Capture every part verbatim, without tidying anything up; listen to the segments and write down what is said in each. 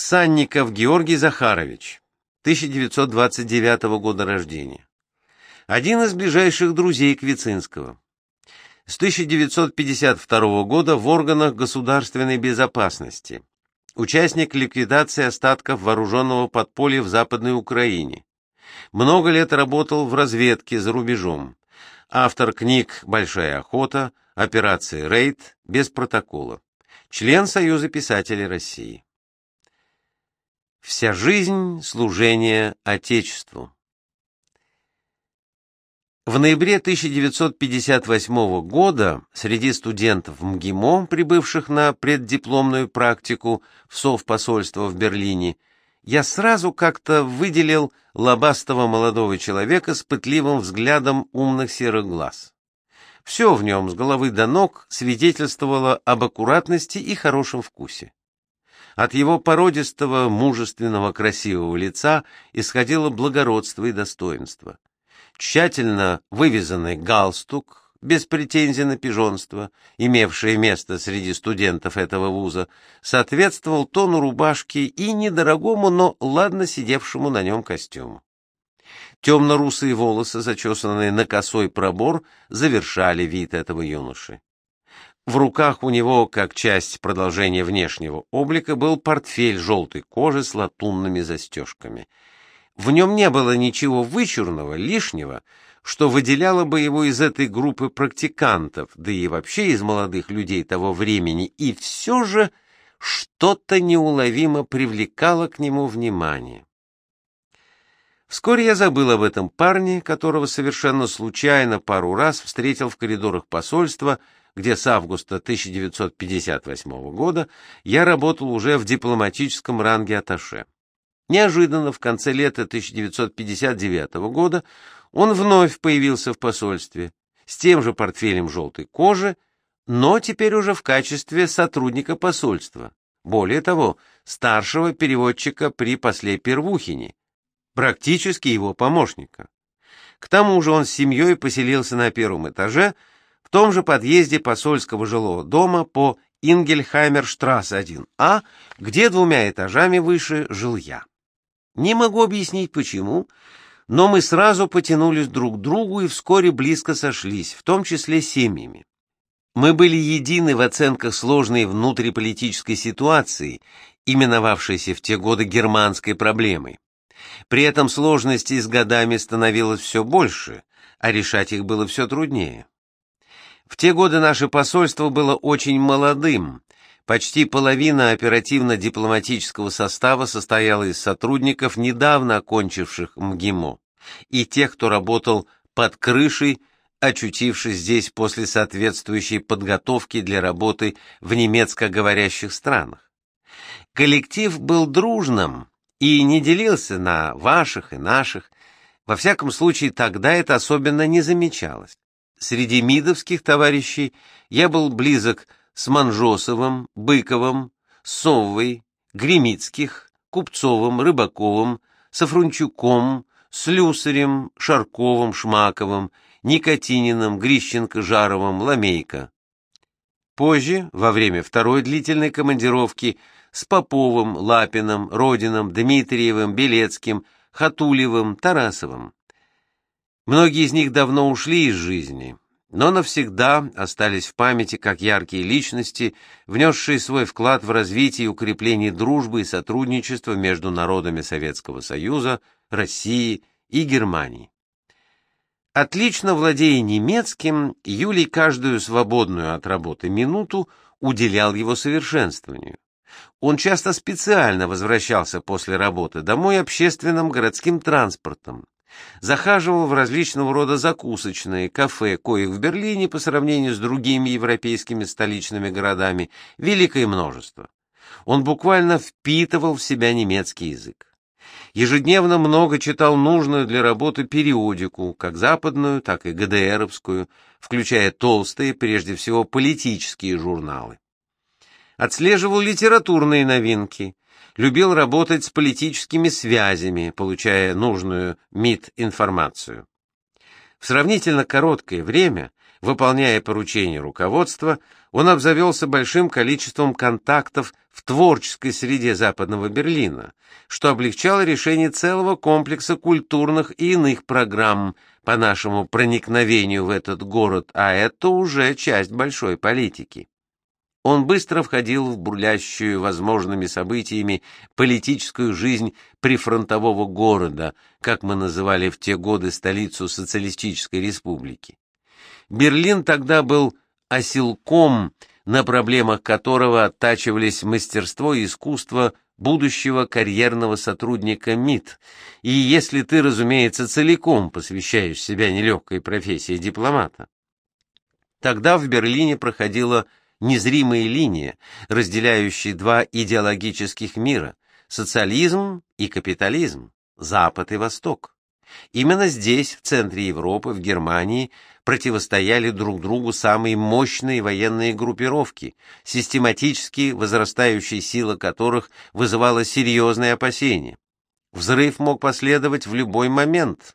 Санников Георгий Захарович, тысяча девятьсот двадцать девятого года рождения. Один из ближайших друзей Квицинского. С тысяча девятьсот пятьдесят второго года в органах государственной безопасности. Участник ликвидации остатков вооруженного подполья в Западной Украине. Много лет работал в разведке за рубежом. Автор книг «Большая охота», «Операция Рейд», «Без протокола». Член Союза писателей России. Вся жизнь — служение Отечеству. В ноябре тысяча девятьсот пятьдесят восьмого года среди студентов МГИМО, прибывших на преддипломную практику в Совпосольство в Берлине, я сразу как-то выделил лобастого молодого человека с пытливым взглядом умных серых глаз. Все в нем с головы до ног свидетельствовало об аккуратности и хорошем вкусе. От его породистого, мужественного, красивого лица исходило благородство и достоинство. Тщательно вывезанный галстук, без претензий на пижонство, имевшее место среди студентов этого вуза, соответствовал тону рубашки и недорогому, но ладно сидевшему на нем костюму. Темно-русые волосы, зачесанные на косой пробор, завершали вид этого юноши. В руках у него, как часть продолжения внешнего облика, был портфель желтой кожи с латунными застежками. В нем не было ничего вычурного, лишнего, что выделяло бы его из этой группы практикантов, да и вообще из молодых людей того времени, и все же что-то неуловимо привлекало к нему внимание. Вскоре я забыл об этом парне, которого совершенно случайно пару раз встретил в коридорах посольства, где с августа тысяча девятьсот пятьдесят восьмого года я работал уже в дипломатическом ранге атташе. Неожиданно в конце лета тысяча девятьсот пятьдесят девятого года он вновь появился в посольстве с тем же портфелем желтой кожи, но теперь уже в качестве сотрудника посольства, более того, старшего переводчика при после Первухине, практически его помощника. К тому же он с семьей поселился на первом этаже в том же подъезде посольского жилого дома по Ингельхаймерштрассе один А, где двумя этажами выше жил я. Не могу объяснить почему, но мы сразу потянулись друг к другу и вскоре близко сошлись, в том числе семьями. Мы были едины в оценках сложной внутриполитической ситуации, именовавшейся в те годы германской проблемой. При этом сложностей с годами становилось все больше, а решать их было все труднее. В те годы наше посольство было очень молодым. Почти половина оперативно-дипломатического состава состояла из сотрудников, недавно окончивших МГИМО, и тех, кто работал под крышей, очутившись здесь после соответствующей подготовки для работы в немецкоговорящих странах. Коллектив был дружным и не делился на ваших и наших. Во всяком случае, тогда это особенно не замечалось. Среди мидовских товарищей я был близок с Манжосовым, Быковым, Совой, Гремицких, Купцовым, Рыбаковым, Сафрончуком, Слюсарем, Шарковым, Шмаковым, Никотининым, Грищенко, Жаровым, Ламейко. Позже, во время второй длительной командировки, с Поповым, Лапиным, Родиным, Дмитриевым, Белецким, Хатулевым, Тарасовым. Многие из них давно ушли из жизни, но навсегда остались в памяти как яркие личности, внесшие свой вклад в развитие и укрепление дружбы и сотрудничества между народами Советского Союза, России и Германии. Отлично владея немецким, Юлий каждую свободную от работы минуту уделял его совершенствованию. Он часто специально возвращался после работы домой общественным городским транспортом, захаживал в различного рода закусочные, кафе, коих в Берлине по сравнению с другими европейскими столичными городами великое множество. Он буквально впитывал в себя немецкий язык. Ежедневно много читал нужную для работы периодику, как западную, так и ГДРовскую, включая толстые, прежде всего, политические журналы. Отслеживал литературные новинки, любил работать с политическими связями, получая нужную МИД-информацию. В сравнительно короткое время, выполняя поручения руководства, Он обзавелся большим количеством контактов в творческой среде Западного Берлина, что облегчало решение целого комплекса культурных и иных программ по нашему проникновению в этот город, а это уже часть большой политики. Он быстро входил в бурлящую возможными событиями политическую жизнь прифронтового города, как мы называли в те годы столицу социалистической республики. Берлин тогда был оселком, на проблемах которого оттачивались мастерство и искусство будущего карьерного сотрудника МИД, и если ты, разумеется, целиком посвящаешь себя нелегкой профессии дипломата. Тогда в Берлине проходила незримая линия, разделяющая два идеологических мира – социализм и капитализм, Запад и Восток. Именно здесь, в центре Европы, в Германии, противостояли друг другу самые мощные военные группировки, систематически возрастающая сила которых вызывала серьезные опасения. Взрыв мог последовать в любой момент.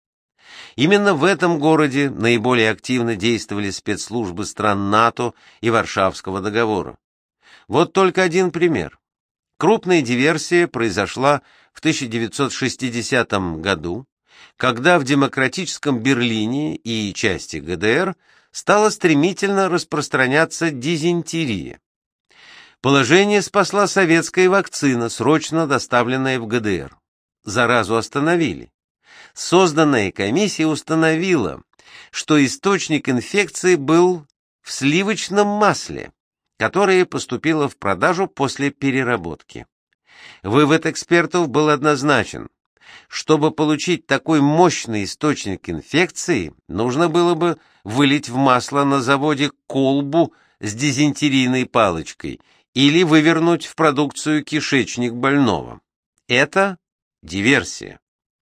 Именно в этом городе наиболее активно действовали спецслужбы стран НАТО и Варшавского договора. Вот только один пример. Крупная диверсия произошла в тысяча девятьсот шестидесятом году, когда в демократическом Берлине и части ГДР стала стремительно распространяться дизентерия. Положение спасла советская вакцина, срочно доставленная в ГДР. Заразу остановили. Созданная комиссия установила, что источник инфекции был в сливочном масле, которое поступило в продажу после переработки. Вывод экспертов был однозначен. Чтобы получить такой мощный источник инфекции, нужно было бы вылить в масло на заводе колбу с дизентерийной палочкой или вывернуть в продукцию кишечник больного. Это диверсия.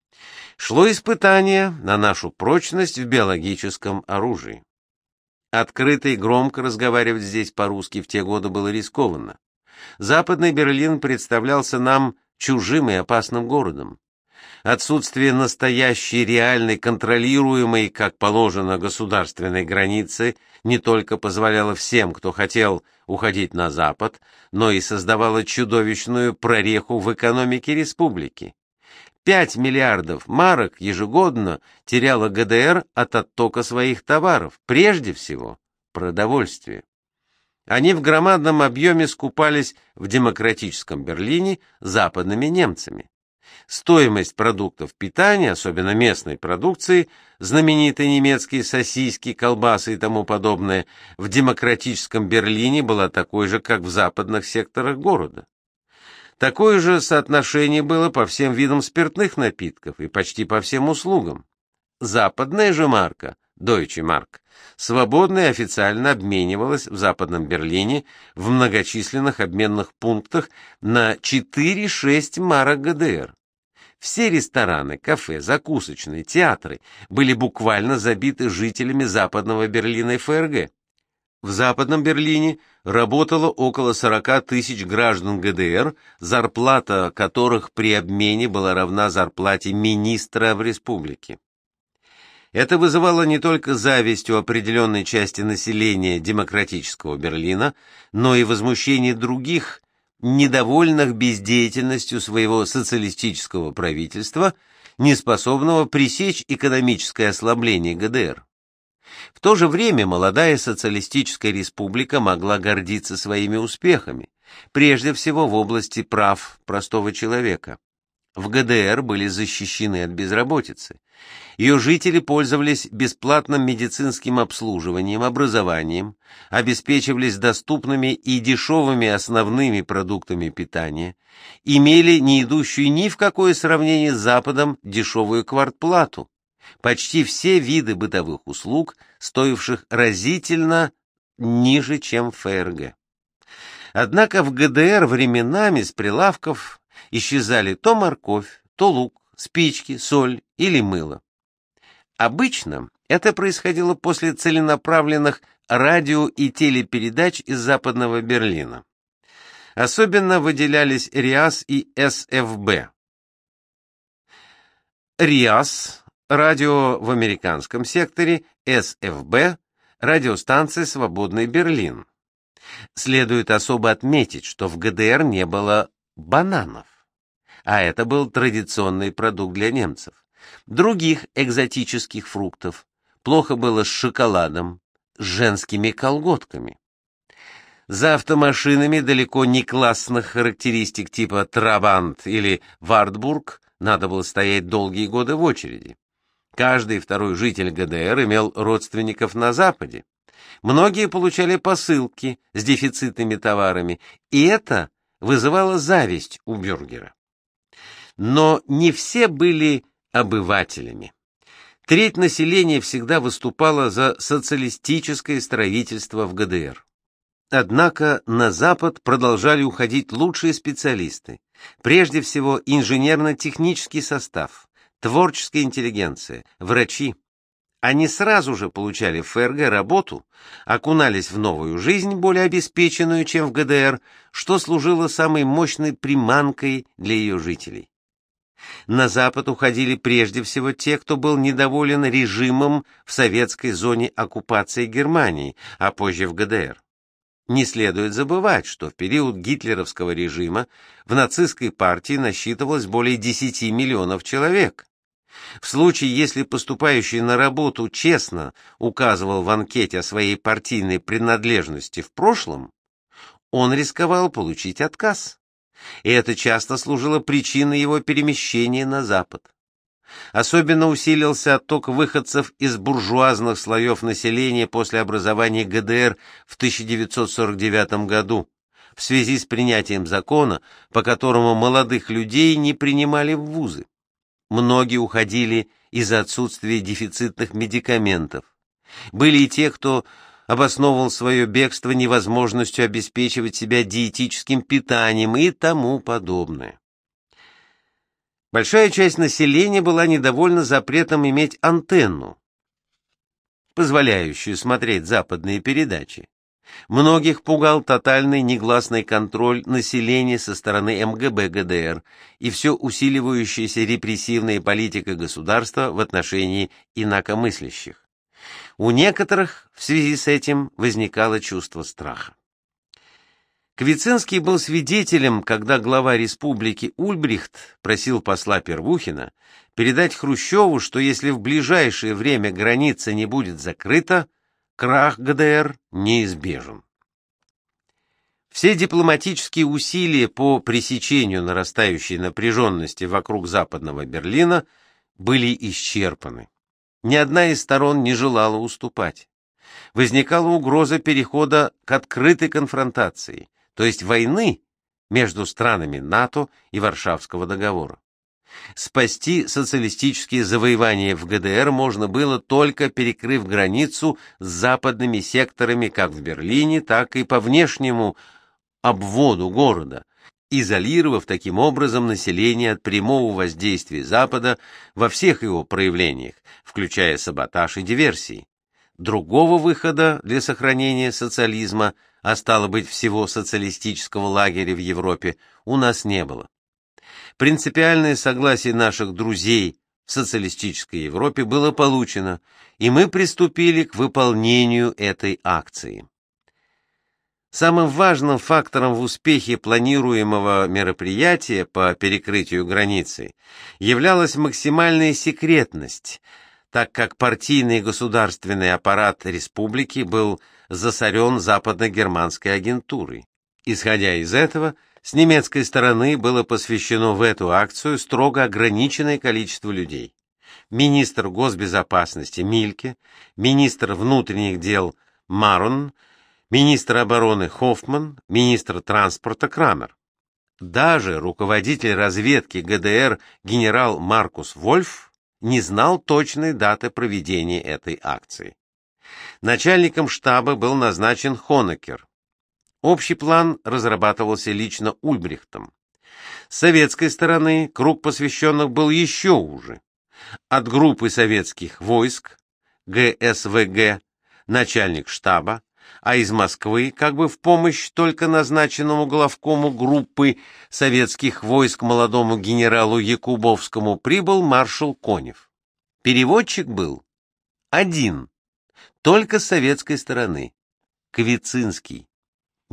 Шло испытание на нашу прочность в биологическом оружии. Открыто и громко разговаривать здесь по-русски в те годы было рискованно. Западный Берлин представлялся нам чужим и опасным городом. Отсутствие настоящей, реальной, контролируемой, как положено, государственной границы не только позволяло всем, кто хотел, уходить на Запад, но и создавало чудовищную прореху в экономике республики. Пять миллиардов марок ежегодно теряла ГДР от оттока своих товаров, прежде всего продовольствия. Они в громадном объеме скупались в демократическом Берлине западными немцами. Стоимость продуктов питания, особенно местной продукции, знаменитые немецкие сосиски, колбасы и тому подобное, в демократическом Берлине была такой же, как в западных секторах города. Такое же соотношение было по всем видам спиртных напитков и почти по всем услугам. Западная же марка, Deutsche Mark, свободно и официально обменивалась в Западном Берлине в многочисленных обменных пунктах на четыре-шесть марок ГДР. Все рестораны, кафе, закусочные, театры были буквально забиты жителями Западного Берлина и ФРГ. В Западном Берлине работало около сорока тысяч граждан ГДР, зарплата которых при обмене была равна зарплате министра в республике. Это вызывало не только зависть у определенной части населения демократического Берлина, но и возмущение других, недовольных бездеятельностью своего социалистического правительства, неспособного пресечь экономическое ослабление ГДР. В то же время молодая социалистическая республика могла гордиться своими успехами, прежде всего в области прав простого человека. В ГДР были защищены от безработицы. Ее жители пользовались бесплатным медицинским обслуживанием, образованием, обеспечивались доступными и дешевыми основными продуктами питания, имели не идущую ни в какое сравнение с Западом дешевую квартплату, почти все виды бытовых услуг, стоивших разительно ниже, чем в ФРГ. Однако в ГДР временами с прилавков исчезали то морковь, то лук, спички, соль или мыло. Обычно это происходило после целенаправленных радио- и телепередач из Западного Берлина. Особенно выделялись РИАС и СФБ. РИАС – радио в американском секторе, СФБ – радиостанция «Свободный Берлин». Следует особо отметить, что в ГДР не было бананов, а это был традиционный продукт для немцев. Других экзотических фруктов. Плохо было с шоколадом, с женскими колготками. За автомашинами далеко не классных характеристик типа Трабант или Вартбург надо было стоять долгие годы в очереди. Каждый второй житель ГДР имел родственников на Западе. Многие получали посылки с дефицитными товарами, и это вызывало зависть у бюргера. Но не все были обывателями. Треть населения всегда выступала за социалистическое строительство в ГДР. Однако на Запад продолжали уходить лучшие специалисты, прежде всего инженерно-технический состав, творческая интеллигенция, врачи. Они сразу же получали в ФРГ работу, окунались в новую жизнь, более обеспеченную, чем в ГДР, что служило самой мощной приманкой для ее жителей. На Запад уходили прежде всего те, кто был недоволен режимом в советской зоне оккупации Германии, а позже в ГДР. Не следует забывать, что в период гитлеровского режима в нацистской партии насчитывалось более десяти миллионов человек. В случае, если поступающий на работу честно указывал в анкете о своей партийной принадлежности в прошлом, он рисковал получить отказ. И это часто служило причиной его перемещения на Запад. Особенно усилился отток выходцев из буржуазных слоев населения после образования ГДР в тысяча девятьсот сорок девятом году, в связи с принятием закона, по которому молодых людей не принимали в вузы. Многие уходили из-за отсутствия дефицитных медикаментов. Были и те, кто обосновывал свое бегство невозможностью обеспечивать себя диетическим питанием и тому подобное. Большая часть населения была недовольна запретом иметь антенну, позволяющую смотреть западные передачи. Многих пугал тотальный негласный контроль населения со стороны эм гэ бэ ГДР и все усиливающаяся репрессивная политика государства в отношении инакомыслящих. У некоторых в связи с этим возникало чувство страха. Квицинский был свидетелем, когда глава республики Ульбрихт просил посла Первухина передать Хрущеву, что если в ближайшее время граница не будет закрыта, крах ГДР неизбежен. Все дипломатические усилия по пресечению нарастающей напряженности вокруг Западного Берлина были исчерпаны. Ни одна из сторон не желала уступать. Возникала угроза перехода к открытой конфронтации, то есть войны между странами НАТО и Варшавского договора. Спасти социалистические завоевания в ГДР можно было только перекрыв границу с западными секторами как в Берлине, так и по внешнему обводу города, изолировав таким образом население от прямого воздействия Запада во всех его проявлениях, включая саботаж и диверсии. Другого выхода для сохранения социализма, а стало быть всего социалистического лагеря в Европе, у нас не было. Принципиальное согласие наших друзей в социалистической Европе было получено, и мы приступили к выполнению этой акции. Самым важным фактором в успехе планируемого мероприятия по перекрытию границы являлась максимальная секретность, так как партийный и государственный аппарат республики был засорен западно-германской агентурой. Исходя из этого, с немецкой стороны было посвящено в эту акцию строго ограниченное количество людей. Министр госбезопасности Мильке, министр внутренних дел Марон, министр обороны Хоффман, министр транспорта Крамер. Даже руководитель разведки ГДР генерал Маркус Вольф не знал точной даты проведения этой акции. Начальником штаба был назначен Хонекер. Общий план разрабатывался лично Ульбрихтом. С советской стороны круг посвященных был еще уже. От группы советских войск, гэ эс вэ гэ, начальник штаба, а из Москвы, как бы в помощь только назначенному главкому группы советских войск молодому генералу Якубовскому, прибыл маршал Конев. Переводчик был один, только с советской стороны, Квицинский.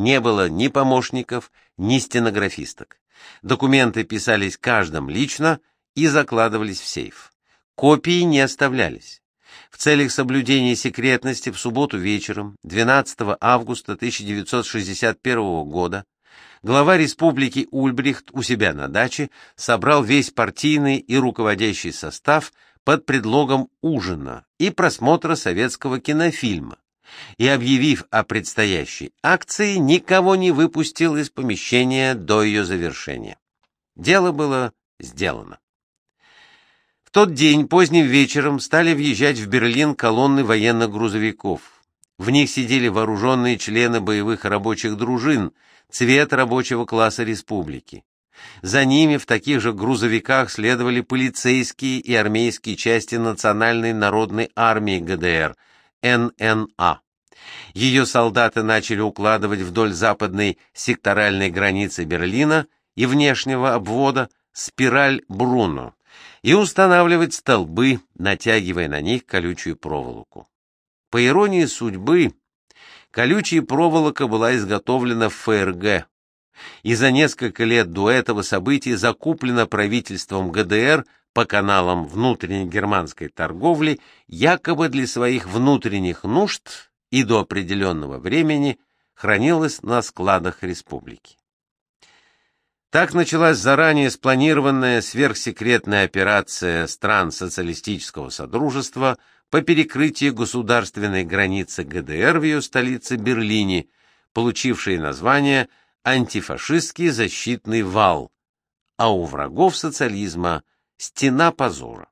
не было ни помощников, ни стенографисток. Документы писались каждым лично и закладывались в сейф. Копии не оставлялись. В целях соблюдения секретности в субботу вечером, двенадцатого августа тысяча девятьсот шестьдесят первого года, глава республики Ульбрихт у себя на даче собрал весь партийный и руководящий состав под предлогом ужина и просмотра советского кинофильма, и, объявив о предстоящей акции, никого не выпустил из помещения до ее завершения. Дело было сделано. В тот день поздним вечером стали въезжать в Берлин колонны военных грузовиков. В них сидели вооруженные члены боевых рабочих дружин, цвет рабочего класса республики. За ними в таких же грузовиках следовали полицейские и армейские части Национальной народной армии ГДР, эн эн а. Ее солдаты начали укладывать вдоль западной секторальной границы Берлина и внешнего обвода спираль Бруно и устанавливать столбы, натягивая на них колючую проволоку. По иронии судьбы, колючая проволока была изготовлена в эф эр гэ, и за несколько лет до этого события закуплена правительством ГДР по каналам внутренней германской торговли якобы для своих внутренних нужд и до определенного времени хранилась на складах республики. Так началась заранее спланированная сверхсекретная операция стран социалистического содружества по перекрытию государственной границы ГДР в ее столице Берлине, получившая название «Антифашистский защитный вал», а у врагов социализма «Стена позора».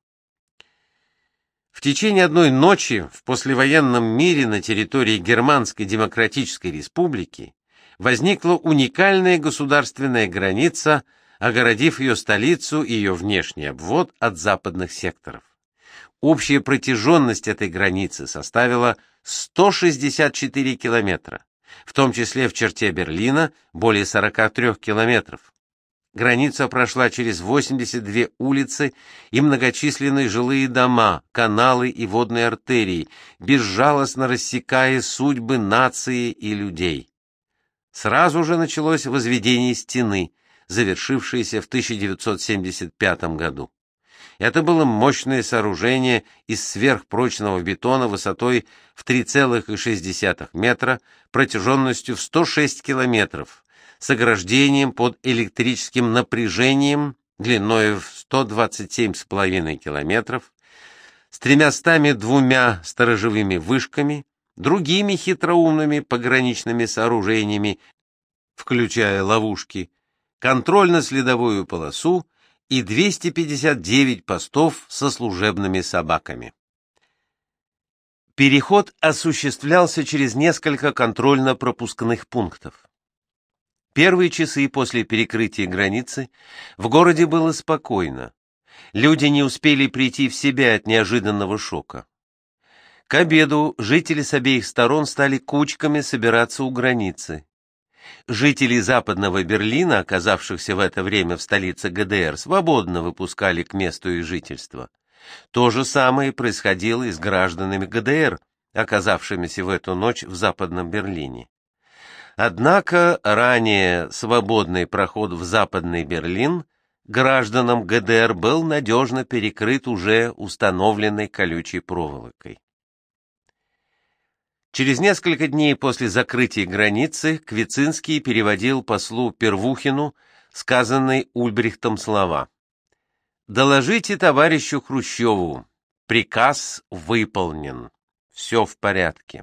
В течение одной ночи в послевоенном мире на территории Германской Демократической Республики возникла уникальная государственная граница, огородив ее столицу и ее внешний обвод от западных секторов. Общая протяженность этой границы составила сто шестьдесят четыре километра, в том числе в черте Берлина более сорока трёх километров. Граница прошла через восемьдесят две улицы и многочисленные жилые дома, каналы и водные артерии, безжалостно рассекая судьбы нации и людей. Сразу же началось возведение стены, завершившееся в тысяча девятьсот семьдесят пятом году. Это было мощное сооружение из сверхпрочного бетона высотой в три целых шесть десятых метра, протяженностью в сто шесть километров, с ограждением под электрическим напряжением длиной в сто двадцать семь с половиной километров, с тремястами двумя сторожевыми вышками, другими хитроумными пограничными сооружениями, включая ловушки, контрольно-следовую полосу и двести пятьдесят девять постов со служебными собаками. Переход осуществлялся через несколько контрольно-пропускных пунктов. Первые часы после перекрытия границы в городе было спокойно. Люди не успели прийти в себя от неожиданного шока. К обеду жители с обеих сторон стали кучками собираться у границы. Жители Западного Берлина, оказавшихся в это время в столице ГДР, свободно выпускали к месту их жительства. То же самое происходило и с гражданами ГДР, оказавшимися в эту ночь в Западном Берлине. Однако ранее свободный проход в Западный Берлин гражданам ГДР был надежно перекрыт уже установленной колючей проволокой. Через несколько дней после закрытия границы Квицинский переводил послу Первухину сказанные Ульбрихтом слова: «Доложите товарищу Хрущеву, приказ выполнен, все в порядке».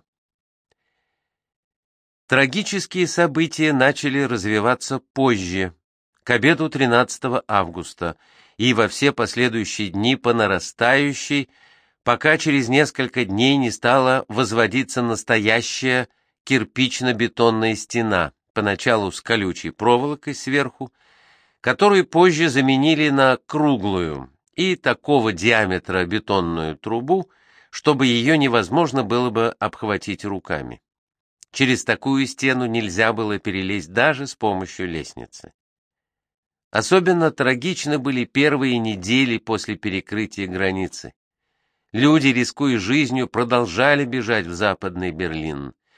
Трагические события начали развиваться позже, к обеду тринадцатого августа, и во все последующие дни по нарастающей, пока через несколько дней не стала возводиться настоящая кирпично-бетонная стена, поначалу с колючей проволокой сверху, которую позже заменили на круглую и такого диаметра бетонную трубу, чтобы ее невозможно было бы обхватить руками. Через такую стену нельзя было перелезть даже с помощью лестницы. Особенно трагичны были первые недели после перекрытия границы. Люди, рискуя жизнью, продолжали бежать в Западный Берлин.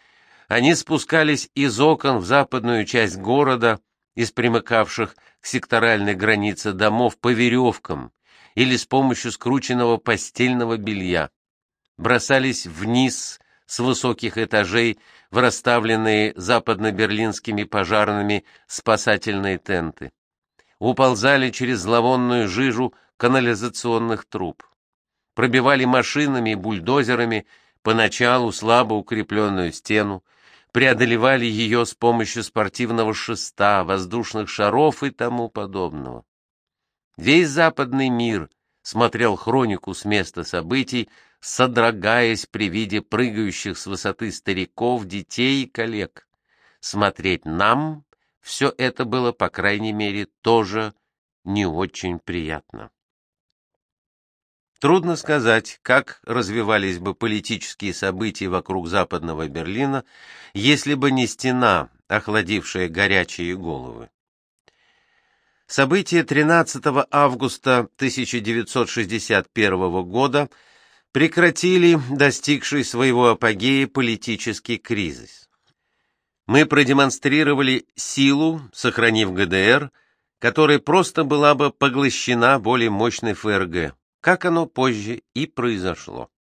Они спускались из окон в западную часть города, из примыкавших к секторальной границе домов по веревкам или с помощью скрученного постельного белья, бросались вниз с высоких этажей в расставленные западно-берлинскими пожарными спасательные тенты, уползали через зловонную жижу канализационных труб, пробивали машинами и бульдозерами поначалу слабо укрепленную стену, преодолевали ее с помощью спортивного шеста, воздушных шаров и тому подобного. Весь западный мир смотрел хронику с места событий, содрогаясь при виде прыгающих с высоты стариков, детей и коллег. Смотреть нам все это было, по крайней мере, тоже не очень приятно. Трудно сказать, как развивались бы политические события вокруг Западного Берлина, если бы не стена, охладившая горячие головы. События тринадцатого августа тысяча девятьсот шестьдесят первого года прекратили достигший своего апогея политический кризис. Мы продемонстрировали силу, сохранив ГДР, которая просто была бы поглощена более мощной ФРГ, как оно позже и произошло.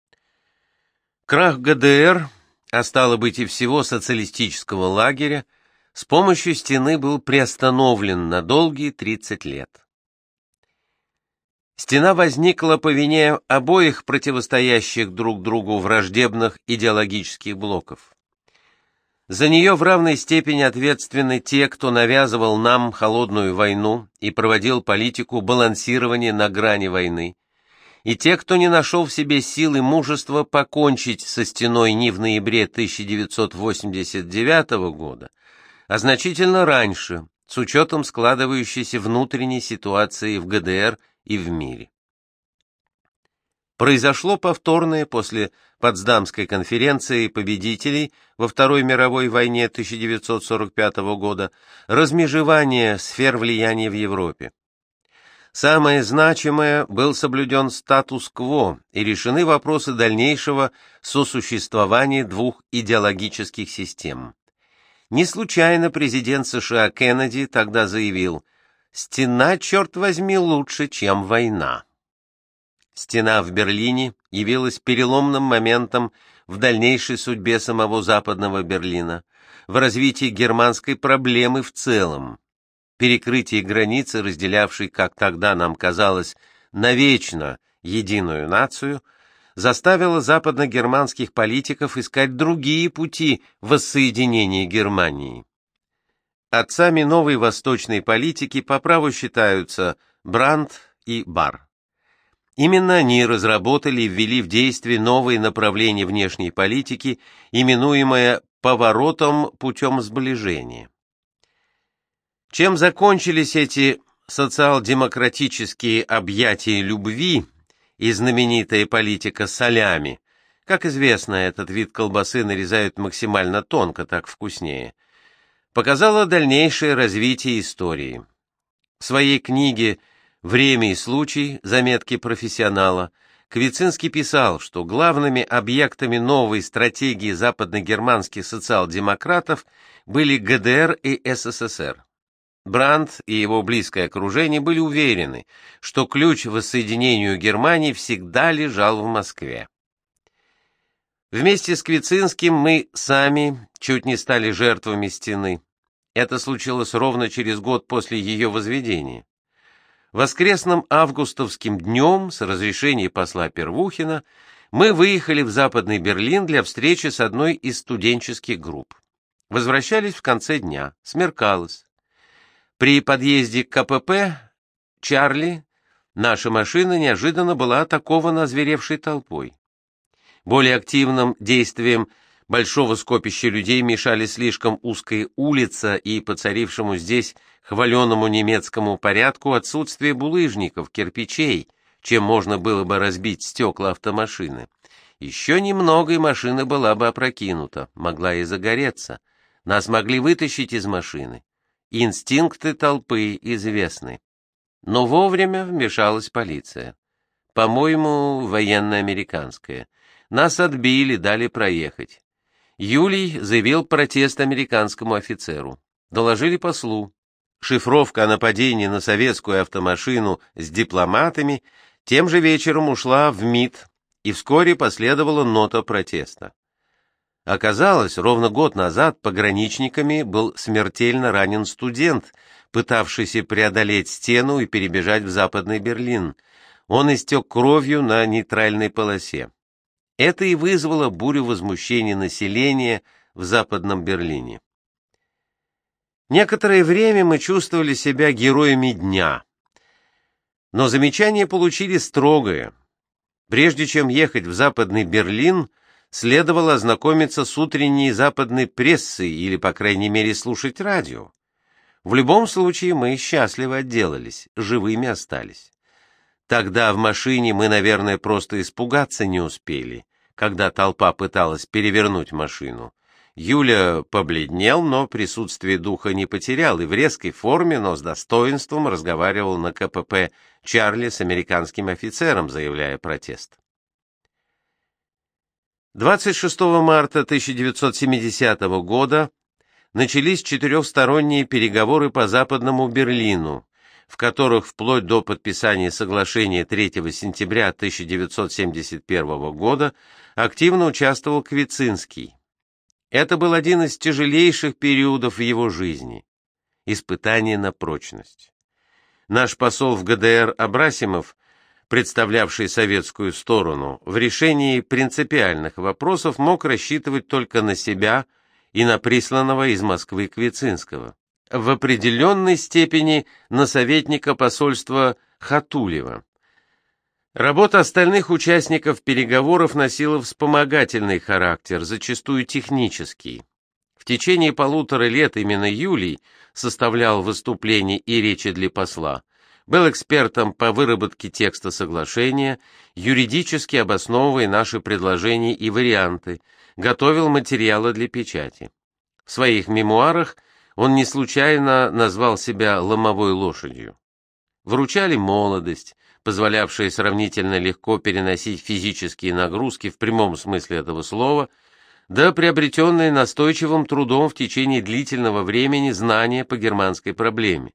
Крах ГДР, а стало быть и всего социалистического лагеря, с помощью стены был приостановлен на долгие тридцать лет. Стена возникла по вине обоих противостоящих друг другу враждебных идеологических блоков. За нее в равной степени ответственны те, кто навязывал нам холодную войну и проводил политику балансирования на грани войны, и те, кто не нашел в себе сил и мужества покончить со стеной не в ноябре тысяча девятьсот восемьдесят девятого года, а значительно раньше, с учетом складывающейся внутренней ситуации в ГДР и в мире. Произошло повторное после Потсдамской конференции победителей во Второй мировой войне тысяча девятьсот сорок пятого года размежевание сфер влияния в Европе. Самое значимое — был соблюден статус-кво и решены вопросы дальнейшего сосуществования двух идеологических систем. Не случайно президент США Кеннеди тогда заявил: «Стена, черт возьми, лучше, чем война». Стена в Берлине явилась переломным моментом в дальнейшей судьбе самого Западного Берлина, в развитии германской проблемы в целом. Перекрытие границы, разделявшей, как тогда нам казалось, навечно единую нацию, заставило западногерманских политиков искать другие пути воссоединения Германии. Отцами новой восточной политики по праву считаются Брандт и Барр. Именно они разработали и ввели в действие новые направления внешней политики, именуемое «поворотом путем сближения». Чем закончились эти социал-демократические объятия любви и знаменитая политика солями? Как известно, этот вид колбасы нарезают максимально тонко, так вкуснее. Показало дальнейшее развитие истории. В своей книге «Время и случай. Заметки профессионала» Квицинский писал, что главными объектами новой стратегии западногерманских социал-демократов были ГДР и СССР. Брандт и его близкое окружение были уверены, что ключ к воссоединению Германии всегда лежал в Москве. Вместе с Квицинским мы сами чуть не стали жертвами стены. Это случилось ровно через год после ее возведения. Воскресным августовским днем с разрешения посла Первухина мы выехали в Западный Берлин для встречи с одной из студенческих групп. Возвращались в конце дня, смеркалось. При подъезде к КПП «Чарли» наша машина неожиданно была атакована озверевшей толпой. Более активным действием большого скопища людей мешали слишком узкая улица и поцарившему здесь хваленому немецкому порядку отсутствие булыжников, кирпичей, чем можно было бы разбить стекла автомашины. Еще немного, и машина была бы опрокинута, могла и загореться. Нас могли вытащить из машины. Инстинкты толпы известны. Но вовремя вмешалась полиция. По-моему, военно-американская. Нас отбили, дали проехать. Юлий заявил протест американскому офицеру. Доложили послу. Шифровка о нападении на советскую автомашину с дипломатами тем же вечером ушла в МИД, и вскоре последовала нота протеста. Оказалось, ровно год назад пограничниками был смертельно ранен студент, пытавшийся преодолеть стену и перебежать в Западный Берлин. Он истек кровью на нейтральной полосе. Это и вызвало бурю возмущения населения в Западном Берлине. Некоторое время мы чувствовали себя героями дня, но замечание получили строгое. Прежде чем ехать в Западный Берлин, следовало ознакомиться с утренней западной прессой или, по крайней мере, слушать радио. В любом случае мы счастливо отделались, живыми остались. Тогда в машине мы, наверное, просто испугаться не успели, когда толпа пыталась перевернуть машину. Юля побледнел, но присутствие духа не потерял и в резкой форме, но с достоинством разговаривал на ка пэ пэ Чарли с американским офицером, заявляя протест. двадцать шестого марта тысяча девятьсот семидесятого года начались четырехсторонние переговоры по Западному Берлину, в которых вплоть до подписания соглашения третьего сентября тысяча девятьсот семьдесят первого года активно участвовал Квицинский. Это был один из тяжелейших периодов в его жизни – испытание на прочность. Наш посол в гэ дэ эр Абрасимов, представлявший советскую сторону, в решении принципиальных вопросов мог рассчитывать только на себя и на присланного из Москвы Квицинского, в определенной степени на советника посольства Хатулева. Работа остальных участников переговоров носила вспомогательный характер, зачастую технический. В течение полутора лет именно Юлий составлял выступления и речи для посла, был экспертом по выработке текста соглашения, юридически обосновывая наши предложения и варианты, готовил материалы для печати. В своих мемуарах он не случайно назвал себя «ломовой лошадью». Вручали молодость, позволявшая сравнительно легко переносить физические нагрузки в прямом смысле этого слова, да приобретенные настойчивым трудом в течение длительного времени знания по германской проблеме.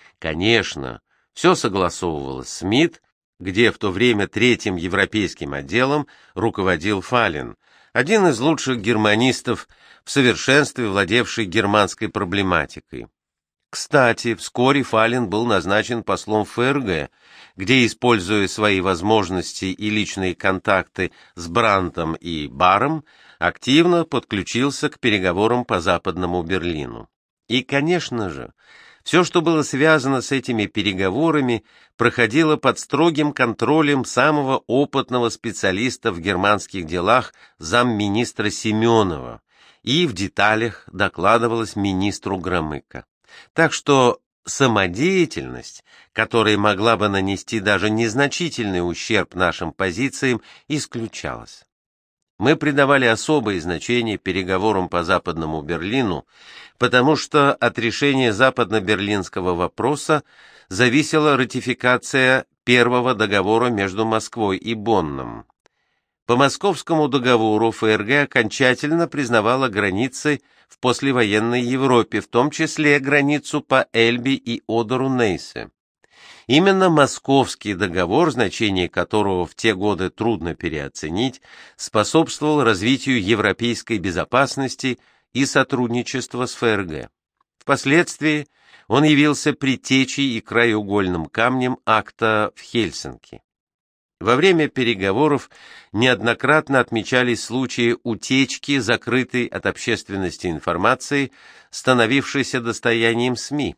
Конечно, все согласовывалось с МИД, где в то время третьим европейским отделом руководил Фалин, один из лучших германистов, в совершенстве владевший германской проблематикой. Кстати, вскоре Фалин был назначен послом в эф эр гэ, где, используя свои возможности и личные контакты с Брандтом и Барром, активно подключился к переговорам по Западному Берлину. И, конечно же, все, что было связано с этими переговорами, проходило под строгим контролем самого опытного специалиста в германских делах замминистра Семенова, и в деталях докладывалось министру Громыко. Так что самодеятельность, которая могла бы нанести даже незначительный ущерб нашим позициям, исключалась. Мы придавали особое значение переговорам по Западному Берлину, потому что от решения западно-берлинского вопроса зависела ратификация первого договора между Москвой и Бонном. По Московскому договору эф эр гэ окончательно признавала границы в послевоенной Европе, в том числе границу по Эльбе и Одеру-Нейсе. Именно Московский договор, значение которого в те годы трудно переоценить, способствовал развитию европейской безопасности и сотрудничества с эф эр гэ. Впоследствии он явился предтечей и краеугольным камнем акта в Хельсинки. Во время переговоров неоднократно отмечались случаи утечки, закрытой от общественности информации, становившейся достоянием СМИ.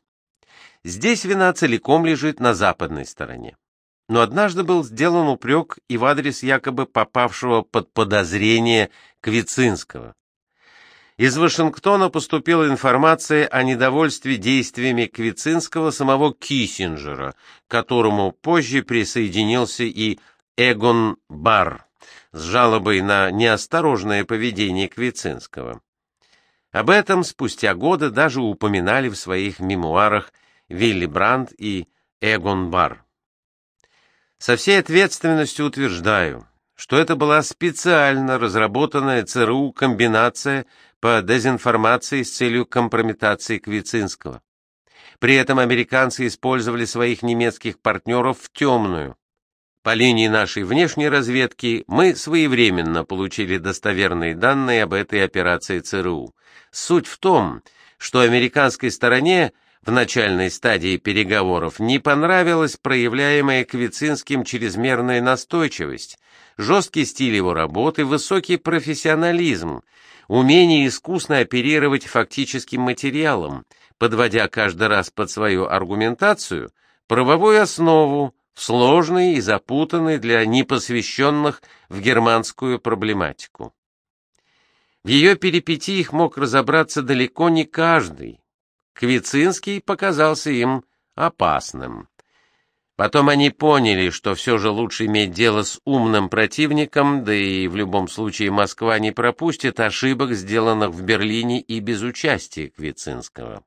Здесь вина целиком лежит на западной стороне. Но однажды был сделан упрек и в адрес якобы попавшего под подозрение Квицинского. Из Вашингтона поступила информация о недовольстве действиями Квицинского самого Киссинджера, к которому позже присоединился и Эгон Барр с жалобой на неосторожное поведение Квицинского. Об этом спустя годы даже упоминали в своих мемуарах Вилли Брандт и Эгон Барр. Со всей ответственностью утверждаю, что это была специально разработанная ЦРУ комбинация по дезинформации с целью компрометации Квицинского. При этом американцы использовали своих немецких партнеров в темную. По линии нашей внешней разведки мы своевременно получили достоверные данные об этой операции ЦРУ. Суть в том, что американской стороне в начальной стадии переговоров не понравилась проявляемая Квицинским чрезмерная настойчивость, жесткий стиль его работы, высокий профессионализм, умение искусно оперировать фактическим материалом, подводя каждый раз под свою аргументацию правовую основу в сложной и запутанной для непосвященных в германскую проблематику. В ее перипетиях мог разобраться далеко не каждый. Квицинский показался им опасным. Потом они поняли, что все же лучше иметь дело с умным противником, да и в любом случае Москва не пропустит ошибок, сделанных в Берлине и без участия Квицинского.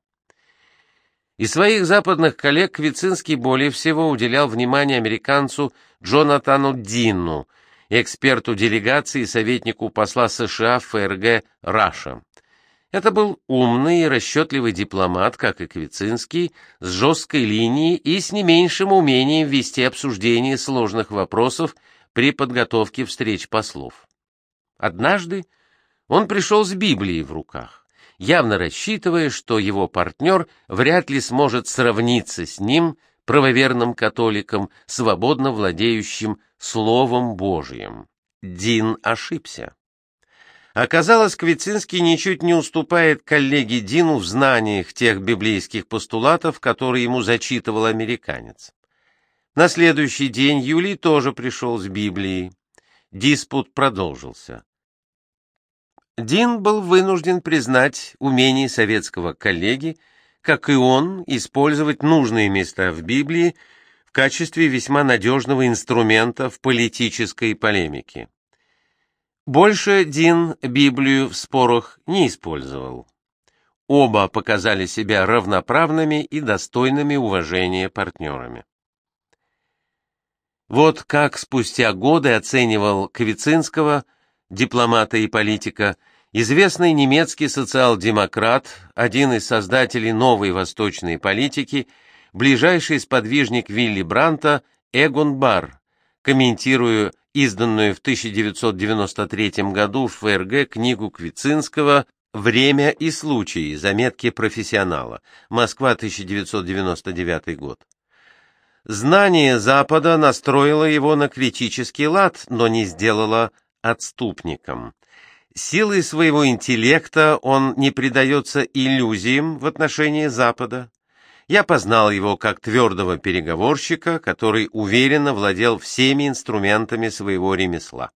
Из своих западных коллег Квицинский более всего уделял внимание американцу Джонатану Дину, эксперту делегации и советнику посла США в ФРГ Раша. Это был умный и расчетливый дипломат, как и Квицинский, с жесткой линией и с не меньшим умением вести обсуждение сложных вопросов при подготовке встреч послов. Однажды он пришел с Библией в руках, явно рассчитывая, что его партнер вряд ли сможет сравниться с ним, правоверным католиком, свободно владеющим Словом Божьим. Дин ошибся. Оказалось, Квицинский ничуть не уступает коллеге Дину в знаниях тех библейских постулатов, которые ему зачитывал американец. На следующий день Юлий тоже пришел с Библией. Диспут продолжился. Дин был вынужден признать умение советского коллеги, как и он, использовать нужные места в Библии в качестве весьма надежного инструмента в политической полемике. Больше Дин Библию в спорах не использовал. Оба показали себя равноправными и достойными уважения партнерами. Вот как спустя годы оценивал Квицинского, дипломата и политика, известный немецкий социал-демократ, один из создателей новой восточной политики, ближайший сподвижник Вилли Брандта Эгон Барр, комментируя изданную в тысяча девятьсот девяносто третьем году в ФРГ книгу Квицинского «Время и случаи. Заметки профессионала. Москва, тысяча девятьсот девяносто девятый год». Знание Запада настроило его на критический лад, но не сделало отступником. Силой своего интеллекта он не предается иллюзиям в отношении Запада. Я познал его как твердого переговорщика, который уверенно владел всеми инструментами своего ремесла.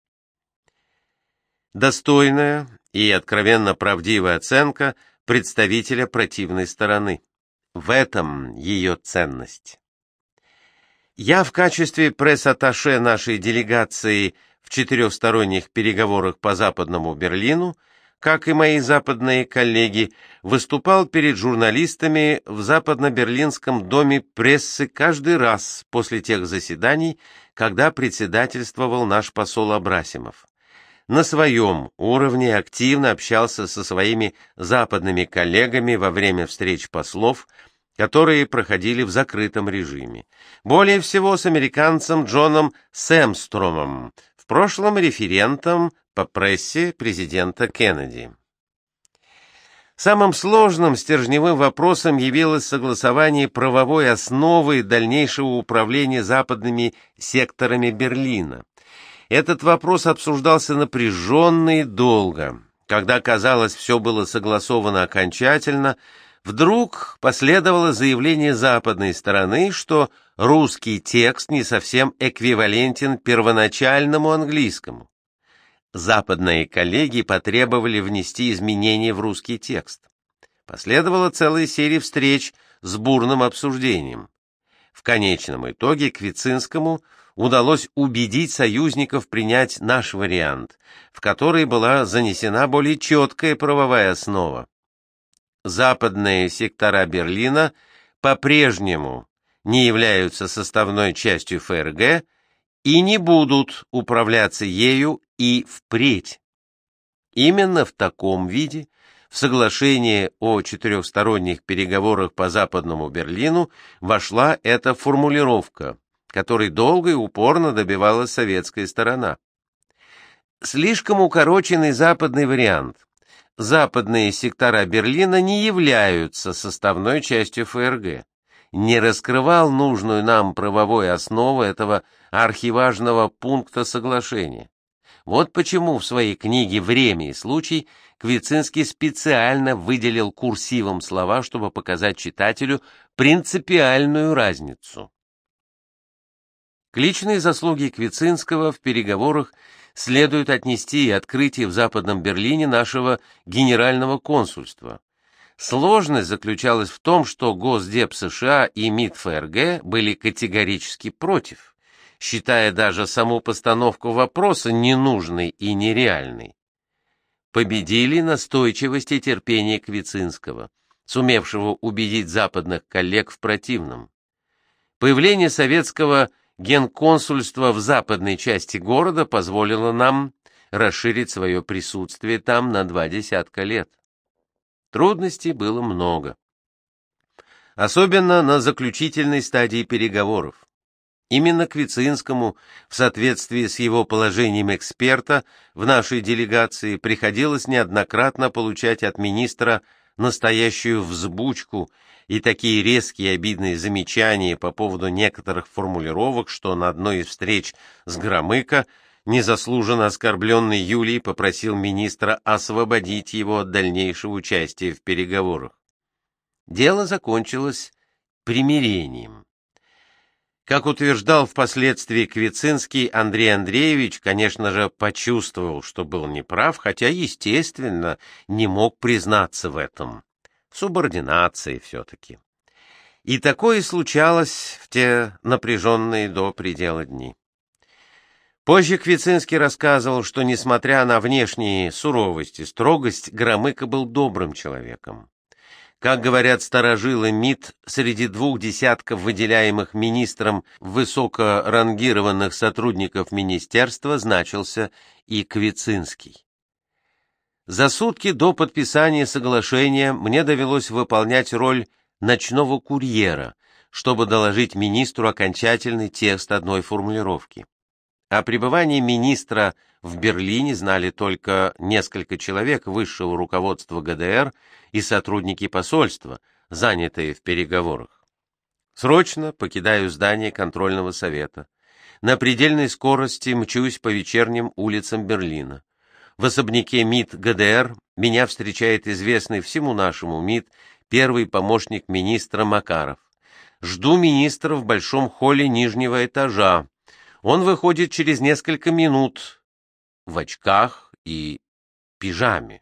Достойная и откровенно правдивая оценка представителя противной стороны. В этом ее ценность. Я в качестве пресс-атташе нашей делегации в четырехсторонних переговорах по Западному Берлину, как и мои западные коллеги, выступал перед журналистами в Западно-Берлинском доме прессы каждый раз после тех заседаний, когда председательствовал наш посол Абрасимов. На своем уровне активно общался со своими западными коллегами во время встреч послов, которые проходили в закрытом режиме. Более всего с американцем Джоном Сэмстромом, в прошлом референтом по прессе президента Кеннеди. Самым сложным стержневым вопросом явилось согласование правовой основы дальнейшего управления западными секторами Берлина. Этот вопрос обсуждался напряженно и долго. Когда, казалось, все было согласовано окончательно, вдруг последовало заявление западной стороны, что русский текст не совсем эквивалентен первоначальному английскому. Западные коллеги потребовали внести изменения в русский текст. Последовала целая серия встреч с бурным обсуждением. В конечном итоге Квицинскому удалось убедить союзников принять наш вариант, в который была занесена более четкая правовая основа. Западные сектора Берлина по-прежнему не являются составной частью ФРГ и не будут управляться ею и впредь. Именно в таком виде в соглашение о четырехсторонних переговорах по Западному Берлину вошла эта формулировка, которой долго и упорно добивалась советская сторона. Слишком укороченный западный вариант. Западные сектора Берлина не являются составной частью ФРГ. Не раскрывал нужную нам правовой основу этого архиважного пункта соглашения. Вот почему в своей книге «Время и случай» Квицинский специально выделил курсивом слова, чтобы показать читателю принципиальную разницу. К личной заслуге Квицинского в переговорах следует отнести и открытие в Западном Берлине нашего генерального консульства. Сложность заключалась в том, что Госдеп США и МИД ФРГ были категорически против, считая даже саму постановку вопроса ненужной и нереальной. Победили настойчивость и терпение Квицинского, сумевшего убедить западных коллег в противном. Появление советского генконсульства в западной части города позволило нам расширить свое присутствие там на два десятка лет. Трудностей было много, особенно на заключительной стадии переговоров. Именно Квицинскому, в соответствии с его положением эксперта, в нашей делегации приходилось неоднократно получать от министра настоящую взбучку и такие резкие обидные замечания по поводу некоторых формулировок, что на одной из встреч с Громыко незаслуженно оскорбленный Юлий попросил министра освободить его от дальнейшего участия в переговорах. Дело закончилось примирением. Как утверждал впоследствии Квицинский, Андрей Андреевич, конечно же, почувствовал, что был неправ, хотя, естественно, не мог признаться в этом. Субординации все-таки. И такое случалось в те напряженные до предела дни. Позже Квицинский рассказывал, что, несмотря на внешние суровость и строгость, Громыко был добрым человеком. Как говорят старожилы МИД, среди двух десятков выделяемых министром высокорангированных сотрудников министерства значился и Квицинский. За сутки до подписания соглашения мне довелось выполнять роль ночного курьера, чтобы доложить министру окончательный текст одной формулировки. О пребывании министра в Берлине знали только несколько человек высшего руководства ГДР и сотрудники посольства, занятые в переговорах. Срочно покидаю здание контрольного совета. На предельной скорости мчусь по вечерним улицам Берлина. В особняке МИД ГДР меня встречает известный всему нашему МИД первый помощник министра Макаров. Жду министра в большом холле нижнего этажа. Он выходит через несколько минут в очках и пижаме.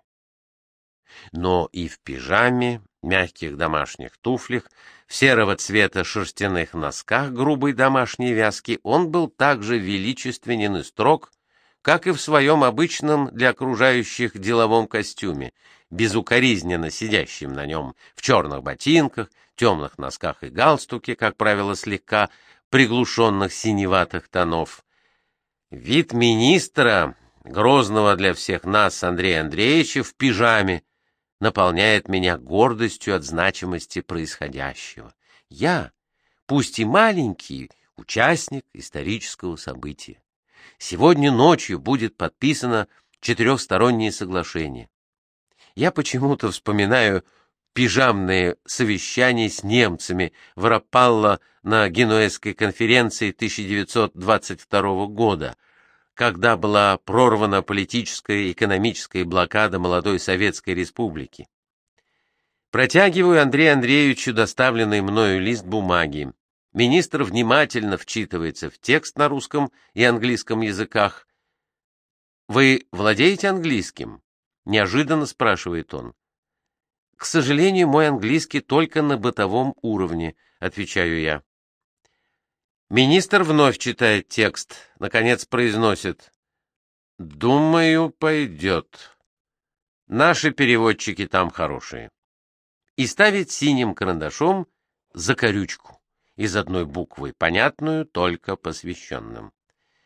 Но и в пижаме, мягких домашних туфлях, в серого цвета шерстяных носках грубой домашней вязки он был так же величественен и строг, как и в своем обычном для окружающих деловом костюме, безукоризненно сидящем на нем в черных ботинках, темных носках и галстуке, как правило, слегка приглушенных синеватых тонов. Вид министра, грозного для всех нас Андрея Андреевича, в пижаме, наполняет меня гордостью от значимости происходящего. Я, пусть и маленький, участник исторического события. Сегодня ночью будет подписано четырехстороннее соглашение. Я почему-то вспоминаю пижамные совещания с немцами в Рапалло на Генуэзской конференции тысяча девятьсот двадцать второго года, когда была прорвана политическая и экономическая блокада молодой Советской Республики. Протягиваю Андрею Андреевичу доставленный мною лист бумаги. Министр внимательно вчитывается в текст на русском и английском языках. «Вы владеете английским?» — неожиданно спрашивает он. «К сожалению, мой английский только на бытовом уровне», — отвечаю я. Министр вновь читает текст, наконец произносит: «Думаю, пойдет. Наши переводчики там хорошие». И ставит синим карандашом закорючку из одной буквы, понятную только посвященным.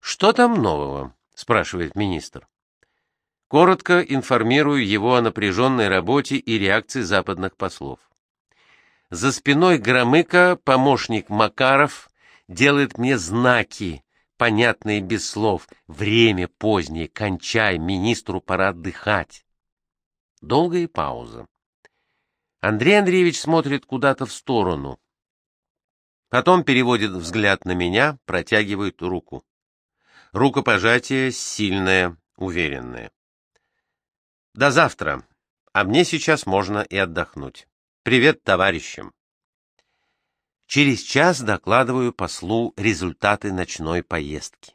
«Что там нового?» — спрашивает министр. Коротко информирую его о напряженной работе и реакции западных послов. За спиной Громыка помощник Макаров делает мне знаки, понятные без слов. Время позднее, кончай, министру пора отдыхать. Долгая пауза. Андрей Андреевич смотрит куда-то в сторону. Потом переводит взгляд на меня, протягивает руку. Рукопожатие сильное, уверенное. До завтра, а мне сейчас можно и отдохнуть. Привет товарищам. Через час докладываю послу результаты ночной поездки.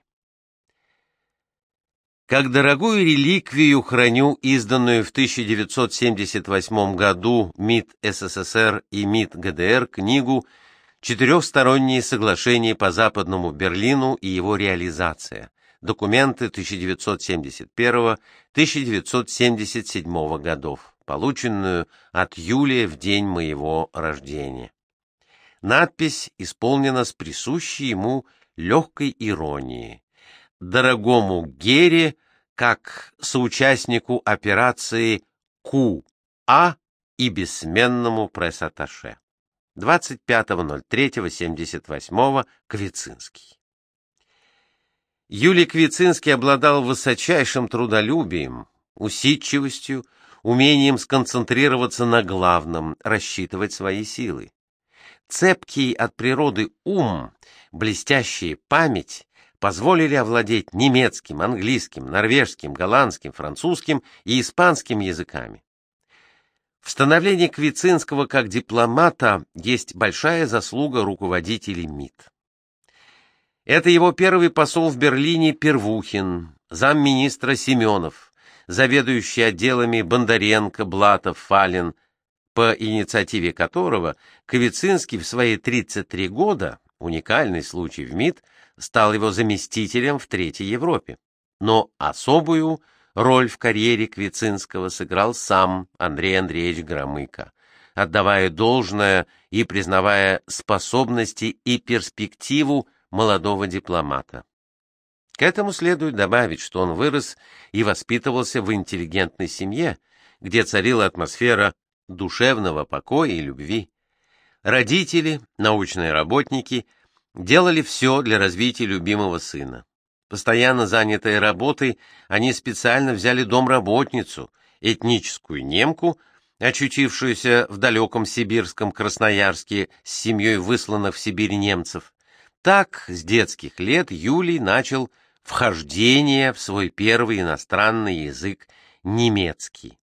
Как дорогую реликвию храню изданную в тысяча девятьсот семьдесят восьмом году МИД СССР и МИД ГДР книгу «Четырехсторонние соглашения по Западному Берлину и его реализация. Документы тысяча девятьсот семьдесят первого — тысяча девятьсот семьдесят седьмого годов», полученную от Юлия в день моего рождения. Надпись исполнена с присущей ему легкой иронией. Дорогому Гере, как соучастнику операции Ку-А и бессменному пресс-атташе. двадцать пятого ноль третьего семьдесят восьмого, Квицинский. Юлий Квицинский обладал высочайшим трудолюбием, усидчивостью, умением сконцентрироваться на главном, рассчитывать свои силы. Цепкий от природы ум, блестящая память позволили овладеть немецким, английским, норвежским, голландским, французским и испанским языками. В становлении Квицинского как дипломата есть большая заслуга руководителей МИД. Это его первый посол в Берлине Первухин, замминистра Семенов, заведующий отделами Бондаренко, Блатов, Фалин, по инициативе которого Квицинский в свои тридцать три года, уникальный случай в МИД, стал его заместителем в Третьей Европе. Но особую роль в карьере Квицинского сыграл сам Андрей Андреевич Громыко, отдавая должное и признавая способности и перспективу молодого дипломата. К этому следует добавить, что он вырос и воспитывался в интеллигентной семье, где царила атмосфера душевного покоя и любви. Родители, научные работники делали все для развития любимого сына. Постоянно занятые работой, они специально взяли домработницу, этническую немку, очутившуюся в далеком сибирском Красноярске с семьей высланных в Сибирь немцев. Так, с детских лет Юлий начал вхождение в свой первый иностранный язык — немецкий.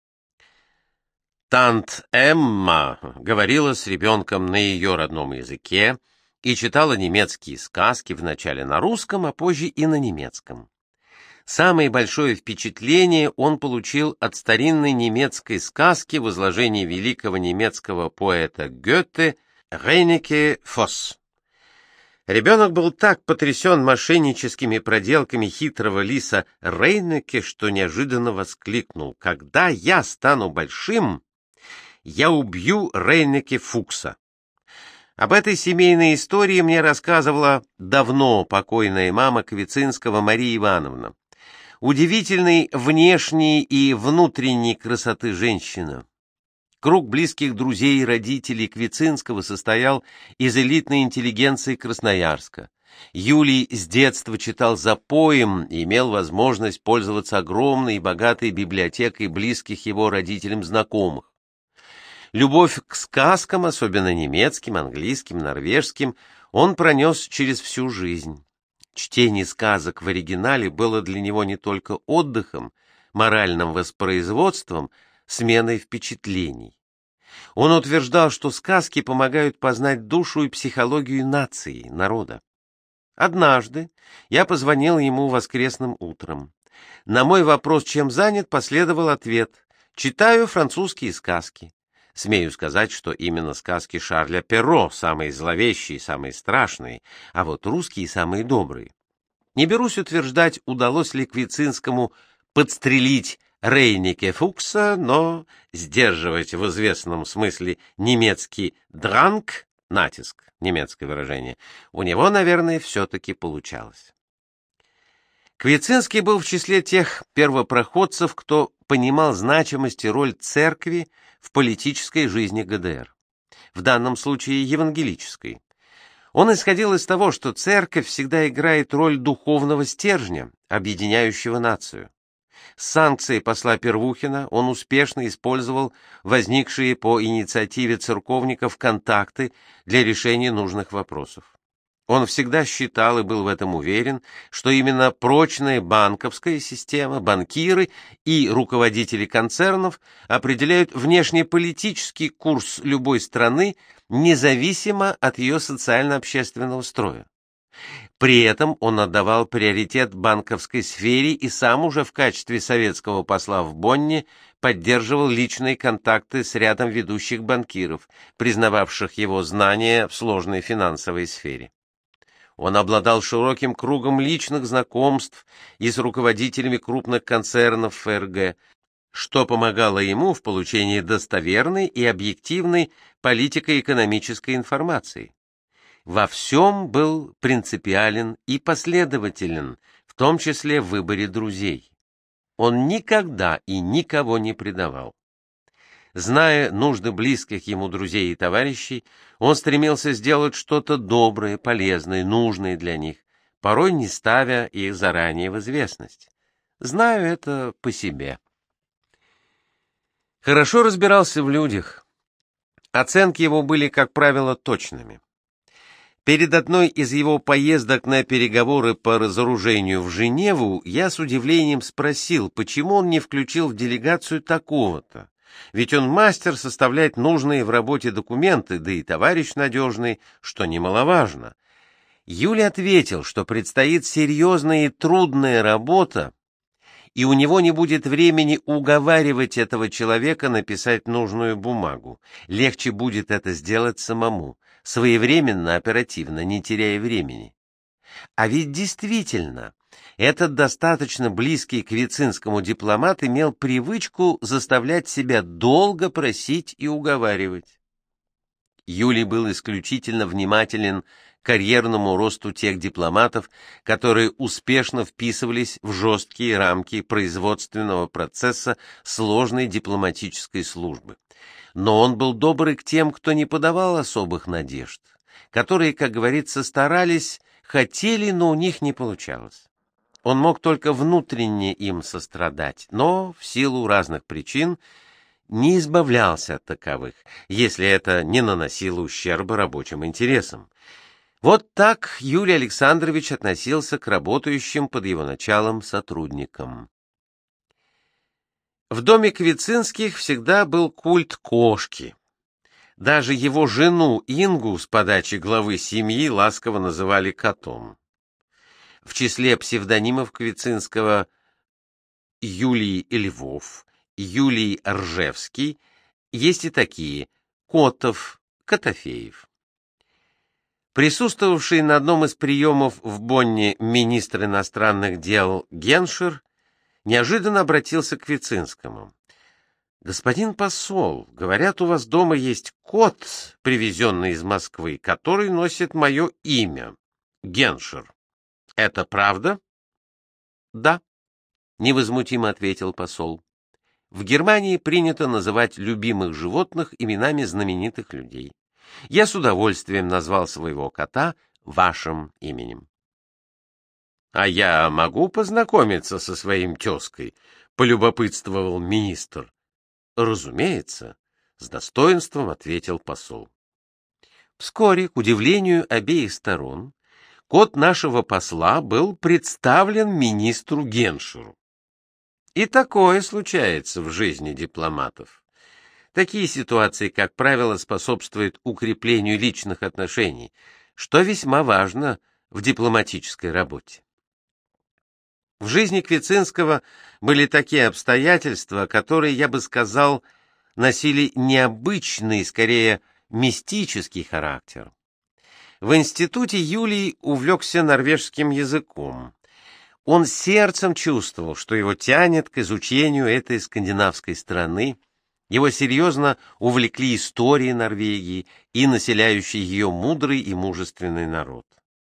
Тант Эмма говорила с ребенком на ее родном языке и читала немецкие сказки вначале на русском, а позже и на немецком. Самое большое впечатление он получил от старинной немецкой сказки в изложении великого немецкого поэта Гёте «Рейнеке Фосс». Ребенок был так потрясен мошенническими проделками хитрого лиса Рейнеке, что неожиданно воскликнул: «Когда я стану большим, я убью Рейнеке Фукса». Об этой семейной истории мне рассказывала давно покойная мама Квицинского Мария Ивановна. Удивительной внешней и внутренней красоты женщина. Круг близких друзей и родителей Квицинского состоял из элитной интеллигенции Красноярска. Юлий с детства читал запоем и имел возможность пользоваться огромной и богатой библиотекой близких его родителям знакомых. Любовь к сказкам, особенно немецким, английским, норвежским, он пронес через всю жизнь. Чтение сказок в оригинале было для него не только отдыхом, моральным воспроизводством, сменой впечатлений. Он утверждал, что сказки помогают познать душу и психологию нации, народа. Однажды я позвонил ему воскресным утром. На мой вопрос, чем занят, последовал ответ: «Читаю французские сказки». Смею сказать, что именно сказки Шарля Перро самые зловещие, самые страшные, а вот русские самые добрые. Не берусь утверждать, удалось ли Квицинскому подстрелить Рейнеке Фукса, но сдерживать в известном смысле немецкий «дранг», натиск, немецкое выражение, у него, наверное, все-таки получалось. Квицинский был в числе тех первопроходцев, кто понимал значимость и роль церкви в политической жизни ГДР, в данном случае евангелической. Он исходил из того, что церковь всегда играет роль духовного стержня, объединяющего нацию. С санкцией посла Первухина он успешно использовал возникшие по инициативе церковников контакты для решения нужных вопросов. Он всегда считал и был в этом уверен, что именно прочная банковская система, банкиры и руководители концернов определяют внешнеполитический курс любой страны, независимо от ее социально-общественного строя. При этом он отдавал приоритет банковской сфере и сам уже в качестве советского посла в Бонне поддерживал личные контакты с рядом ведущих банкиров, признававших его знания в сложной финансовой сфере. Он обладал широким кругом личных знакомств и с руководителями крупных концернов ФРГ, что помогало ему в получении достоверной и объективной политико-экономической информации. Во всем был принципиален и последователен, в том числе в выборе друзей. Он никогда и никого не предавал. Зная нужды близких ему друзей и товарищей, он стремился сделать что-то доброе, полезное, нужное для них, порой не ставя их заранее в известность. Знаю это по себе. Хорошо разбирался в людях. Оценки его были, как правило, точными. Перед одной из его поездок на переговоры по разоружению в Женеву я с удивлением спросил, почему он не включил в делегацию такого-то. Ведь он мастер составлять нужные в работе документы, да и товарищ надежный, что немаловажно. Юлий ответил, что предстоит серьезная и трудная работа, и у него не будет времени уговаривать этого человека написать нужную бумагу. Легче будет это сделать самому, своевременно, оперативно, не теряя времени. А ведь действительно, этот достаточно близкий к Квицинскому дипломат имел привычку заставлять себя долго просить и уговаривать. Юлий был исключительно внимателен к карьерному росту тех дипломатов, которые успешно вписывались в жесткие рамки производственного процесса сложной дипломатической службы. Но он был добрый к тем, кто не подавал особых надежд, которые, как говорится, старались, хотели, но у них не получалось. Он мог только внутренне им сострадать, но в силу разных причин не избавлялся от таковых, если это не наносило ущерба рабочим интересам. Вот так Юлий Александрович относился к работающим под его началом сотрудникам. В доме Квицинских всегда был культ кошки. Даже его жену Ингу с подачи главы семьи ласково называли котом. В числе псевдонимов Квицинского Юлий Львов, Юлий Ржевский есть и такие: Котов, Котофеев. Присутствовавший на одном из приемов в Бонне министр иностранных дел Геншер неожиданно обратился к Квицинскому. «Господин посол, говорят, у вас дома есть кот, привезенный из Москвы, который носит мое имя, Геншер. Это правда?» «Да», — невозмутимо ответил посол. «В Германии принято называть любимых животных именами знаменитых людей. Я с удовольствием назвал своего кота вашим именем». «А я могу познакомиться со своим тезкой?» — полюбопытствовал министр. «Разумеется», — с достоинством ответил посол. Вскоре, к удивлению обеих сторон, кот нашего посла был представлен министру Геншеру. И такое случается в жизни дипломатов. Такие ситуации, как правило, способствуют укреплению личных отношений, что весьма важно в дипломатической работе. В жизни Квицинского были такие обстоятельства, которые, я бы сказал, носили необычный, скорее мистический характер. В институте Юлий увлекся норвежским языком. Он сердцем чувствовал, что его тянет к изучению этой скандинавской страны. Его серьезно увлекли истории Норвегии и населяющий ее мудрый и мужественный народ.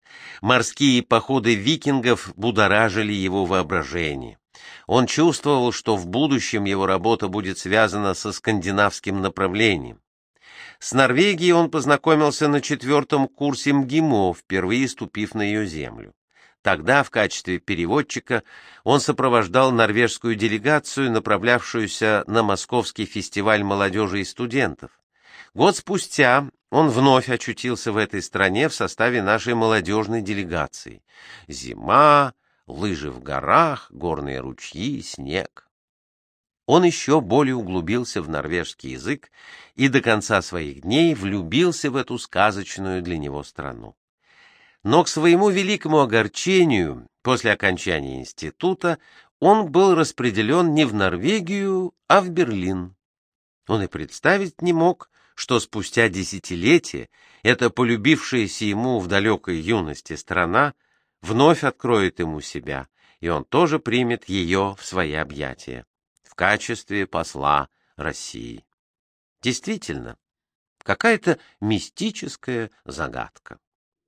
Морские походы викингов будоражили его воображение. Он чувствовал, что в будущем его работа будет связана со скандинавским направлением. С Норвегией он познакомился на четвертом курсе МГИМО, впервые ступив на ее землю. Тогда в качестве переводчика он сопровождал норвежскую делегацию, направлявшуюся на Московский фестиваль молодежи и студентов. Год спустя он вновь очутился в этой стране в составе нашей молодежной делегации. Зима, лыжи в горах, горные ручьи, снег. Он еще более углубился в норвежский язык и до конца своих дней влюбился в эту сказочную для него страну. Но к своему великому огорчению, после окончания института, он был распределен не в Норвегию, а в Берлин. Он и представить не мог, что спустя десятилетия эта полюбившаяся ему в далекой юности страна вновь откроет ему себя, и он тоже примет ее в свои объятия в качестве посла России. Действительно, какая-то мистическая загадка.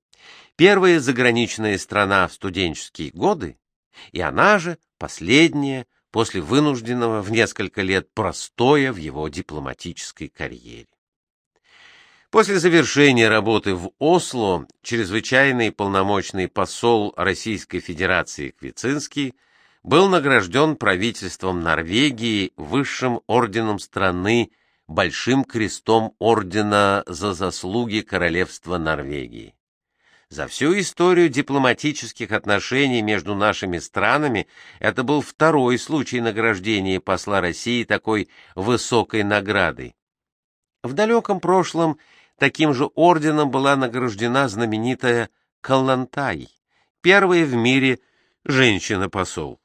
Первая заграничная страна в студенческие годы, и она же последняя после вынужденного в несколько лет простоя в его дипломатической карьере. После завершения работы в Осло чрезвычайный полномочный посол Российской Федерации Квицинский был награжден правительством Норвегии высшим орденом страны Большим крестом ордена за заслуги Королевства Норвегии. За всю историю дипломатических отношений между нашими странами это был второй случай награждения посла России такой высокой наградой. В далеком прошлом таким же орденом была награждена знаменитая Каллантай, первая в мире женщина-посол.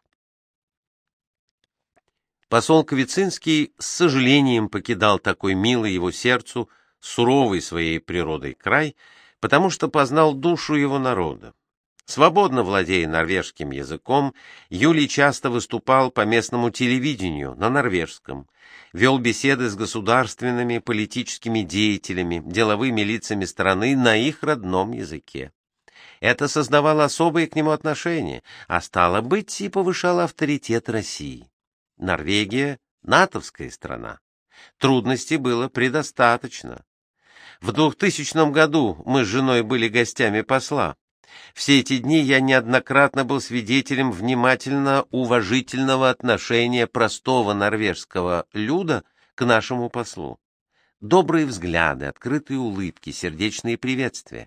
Посол Квицинский с сожалением покидал такой милый его сердцу, суровый своей природой край, потому что познал душу его народа. Свободно владея норвежским языком, Юлий часто выступал по местному телевидению на норвежском, вел беседы с государственными политическими деятелями, деловыми лицами страны на их родном языке. Это создавало особое к нему отношение, а стало быть и повышало авторитет России. Норвегия — натовская страна. Трудностей было предостаточно. В двухтысячном году мы с женой были гостями посла. Все эти дни я неоднократно был свидетелем внимательно уважительного отношения простого норвежского люда к нашему послу. Добрые взгляды, открытые улыбки, сердечные приветствия.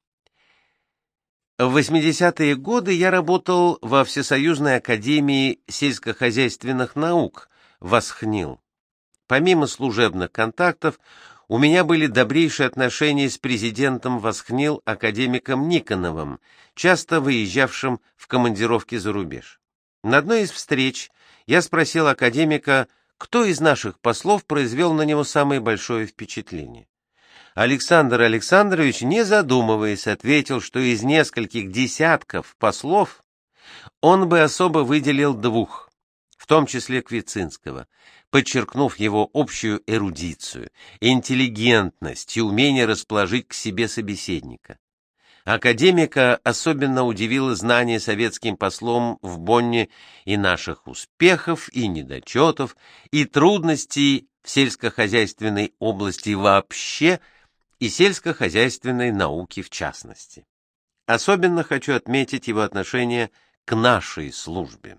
В восьмидесятые годы я работал во Всесоюзной академии сельскохозяйственных наук ВОСХНИЛ. Помимо служебных контактов, у меня были добрейшие отношения с президентом ВОСХНИЛ академиком Никоновым, часто выезжавшим в командировки за рубеж. На одной из встреч я спросил академика, кто из наших послов произвел на него самое большое впечатление. Александр Александрович, не задумываясь, ответил, что из нескольких десятков послов он бы особо выделил двух, в том числе Квицинского, подчеркнув его общую эрудицию, интеллигентность и умение расположить к себе собеседника. Академика особенно удивило знание советским послом в Бонне и наших успехов, и недочетов, и трудностей в сельскохозяйственной области вообще, и сельскохозяйственной науки в частности. Особенно хочу отметить его отношение к нашей службе.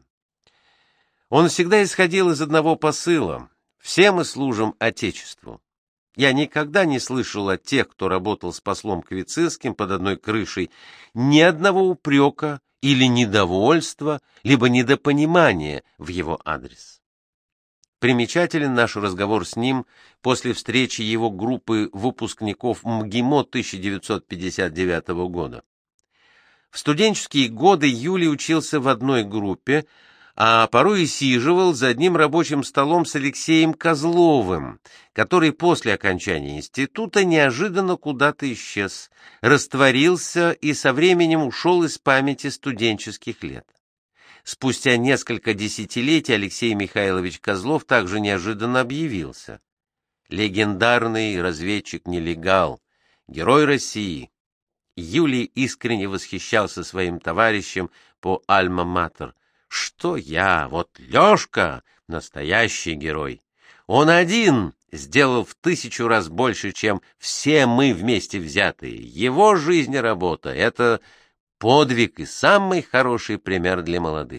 Он всегда исходил из одного посыла: все мы служим Отечеству. Я никогда не слышал от тех, кто работал с послом Квицинским под одной крышей, ни одного упрека или недовольства, либо недопонимания в его адрес. Примечателен наш разговор с ним после встречи его группы выпускников МГИМО тысяча девятьсот пятьдесят девятого года. В студенческие годы Юлий учился в одной группе, а порой и сиживал за одним рабочим столом с Алексеем Козловым, который после окончания института неожиданно куда-то исчез, растворился и со временем ушел из памяти студенческих лет. Спустя несколько десятилетий Алексей Михайлович Козлов также неожиданно объявился. Легендарный разведчик-нелегал, герой России. Юлий искренне восхищался своим товарищем по альма-матер. Что я, вот Лёшка, настоящий герой. Он один сделал в тысячу раз больше, чем все мы вместе взятые. Его жизнь и работа — это подвиг и самый хороший пример для молодых.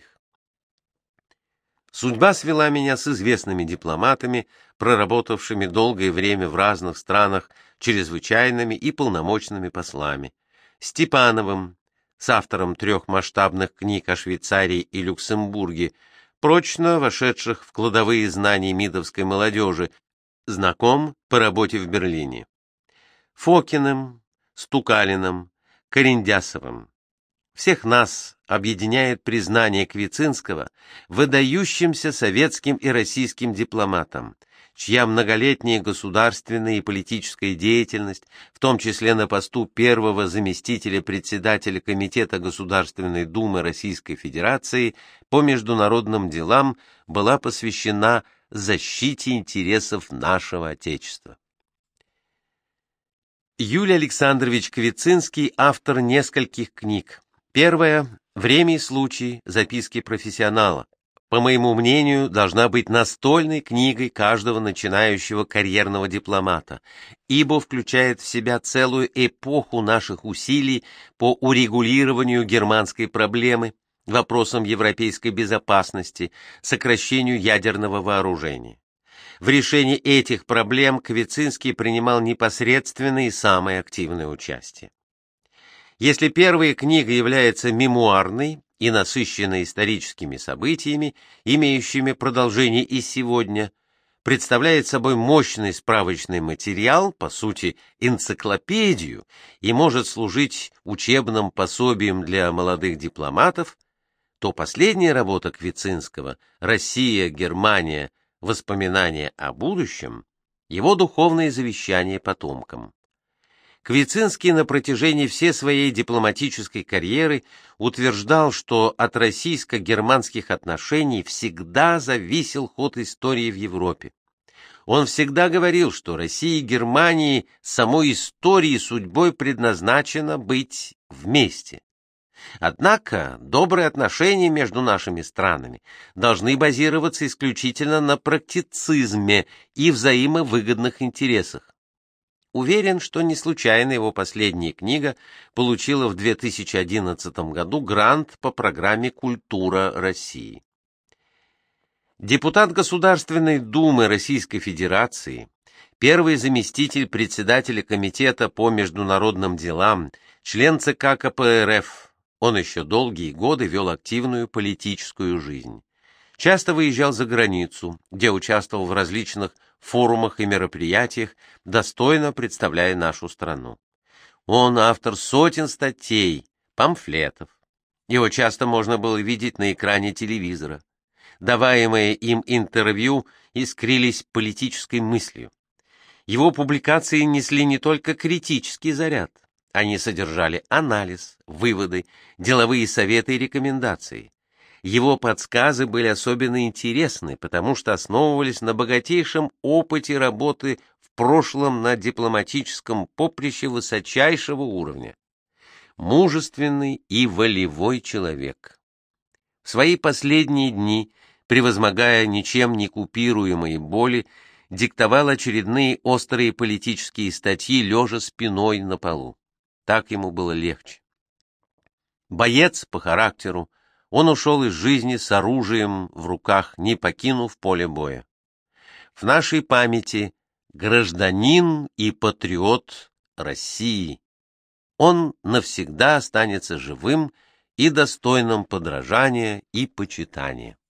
Судьба свела меня с известными дипломатами, проработавшими долгое время в разных странах чрезвычайными и полномочными послами. Степановым, с автором трех масштабных книг о Швейцарии и Люксембурге, прочно вошедших в кладовые знаний мидовской молодежи, знаком по работе в Берлине. Фокиным, Стукалиным, Кариндясовым. Всех нас объединяет признание Квицинского выдающимся советским и российским дипломатом, чья многолетняя государственная и политическая деятельность, в том числе на посту первого заместителя председателя Комитета Государственной Думы Российской Федерации по международным делам, была посвящена защите интересов нашего Отечества. Юлий Александрович Квицинский — автор нескольких книг. Первая — «Время и случай. Записки профессионала». По моему мнению, должна быть настольной книгой каждого начинающего карьерного дипломата, ибо включает в себя целую эпоху наших усилий по урегулированию германской проблемы, вопросам европейской безопасности, сокращению ядерного вооружения. В решении этих проблем Квицинский принимал непосредственное и самое активное участие. Если первая книга является мемуарной и насыщенной историческими событиями, имеющими продолжение и сегодня, представляет собой мощный справочный материал, по сути, энциклопедию, и может служить учебным пособием для молодых дипломатов, то последняя работа Квицинского «Россия, Германия. Воспоминания о будущем» — его духовное завещание потомкам. Квицинский на протяжении всей своей дипломатической карьеры утверждал, что от российско-германских отношений всегда зависел ход истории в Европе. Он всегда говорил, что России и Германии самой историей судьбой предназначено быть вместе. Однако добрые отношения между нашими странами должны базироваться исключительно на практицизме и взаимовыгодных интересах. Уверен, что не случайно его последняя книга получила в две тысячи одиннадцатом году грант по программе «Культура России». Депутат Государственной Думы Российской Федерации, первый заместитель председателя Комитета по международным делам, член ЦК КПРФ, он еще долгие годы вел активную политическую жизнь. Часто выезжал за границу, где участвовал в различных форумах и мероприятиях, достойно представляя нашу страну. Он автор сотен статей, памфлетов. Его часто можно было видеть на экране телевизора. Даваемые им интервью искрились политической мыслью. Его публикации несли не только критический заряд, они содержали анализ, выводы, деловые советы и рекомендации. Его подсказы были особенно интересны, потому что основывались на богатейшем опыте работы в прошлом на дипломатическом поприще высочайшего уровня. Мужественный и волевой человек. В свои последние дни, превозмогая ничем не купируемые боли, диктовал очередные острые политические статьи, лежа спиной на полу. Так ему было легче. Боец по характеру, он ушел из жизни с оружием в руках, не покинув поле боя. В нашей памяти гражданин и патриот России. Он навсегда останется живым и достойным подражания и почитания.